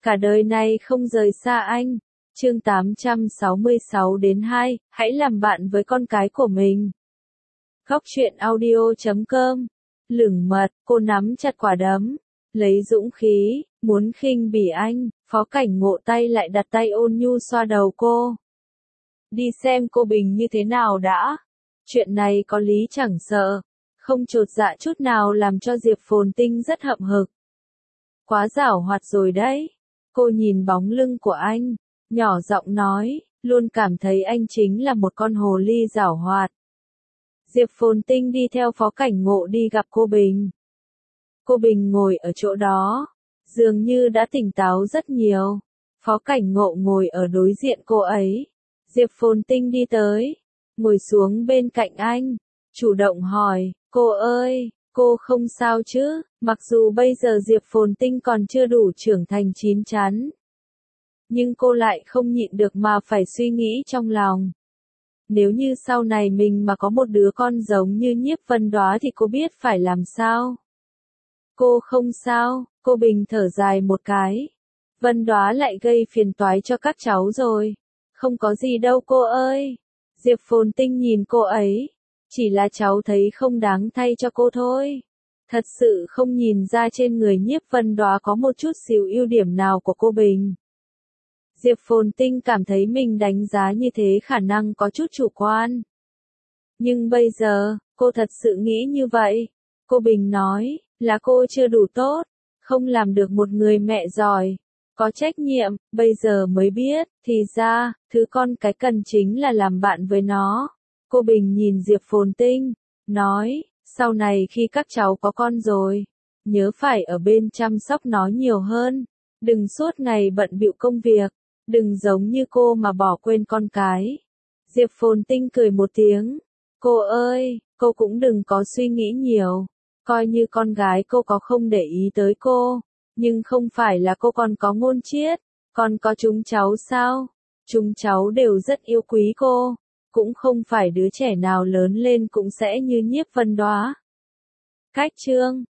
cả đời này không rời xa anh. Chương 866-2, hãy làm bạn với con cái của mình. Góc truyện audio.com. Lửng mật, cô nắm chặt quả đấm, lấy dũng khí, muốn khinh bỉ anh. Phó Cảnh Ngộ tay lại đặt tay ôn nhu xoa đầu cô. Đi xem cô Bình như thế nào đã. Chuyện này có lý chẳng sợ, không chột dạ chút nào, làm cho Diệp Phồn Tinh rất hậm hực. Quá giảo hoạt rồi đấy. Cô nhìn bóng lưng của anh, nhỏ giọng nói, luôn cảm thấy anh chính là một con hồ ly giảo hoạt. Diệp Phồn Tinh đi theo Phó Cảnh Ngộ đi gặp cô Bình. Cô Bình ngồi ở chỗ đó, dường như đã tỉnh táo rất nhiều. Phó Cảnh Ngộ ngồi ở đối diện cô ấy. Diệp Phồn Tinh đi tới, ngồi xuống bên cạnh anh, chủ động hỏi, cô ơi, cô không sao chứ? Mặc dù bây giờ Diệp Phồn Tinh còn chưa đủ trưởng thành chín chắn, nhưng cô lại không nhịn được mà phải suy nghĩ trong lòng. Nếu như sau này mình mà có một đứa con giống như Nhiếp Vân Đoá thì cô biết phải làm sao? Cô không sao, cô Bình thở dài một cái. Vân Đoá lại gây phiền toái cho các cháu rồi. Không có gì đâu cô ơi. Diệp Phồn Tinh nhìn cô ấy. Chỉ là cháu thấy không đáng thay cho cô thôi. Thật sự không nhìn ra trên người Nhiếp Vân Đoá có một chút xíu ưu điểm nào của cô Bình. Diệp Phồn Tinh cảm thấy mình đánh giá như thế khả năng có chút chủ quan. Nhưng bây giờ, cô thật sự nghĩ như vậy. Cô Bình nói, là cô chưa đủ tốt, không làm được một người mẹ giỏi, có trách nhiệm, bây giờ mới biết, thì ra, thứ con cái cần chính là làm bạn với nó. Cô Bình nhìn Diệp Phồn Tinh, nói, sau này khi các cháu có con rồi, nhớ phải ở bên chăm sóc nó nhiều hơn, đừng suốt ngày bận bịu công việc, đừng giống như cô mà bỏ quên con cái. Diệp Phồn Tinh cười một tiếng, cô ơi, cô cũng đừng có suy nghĩ nhiều, coi như con gái cô có không để ý tới cô. Nhưng không phải là cô còn có Ngôn Chiết, còn có chúng cháu sao? Chúng cháu đều rất yêu quý cô, cũng không phải đứa trẻ nào lớn lên cũng sẽ như Nhiếp Vân Đoá. Cách chương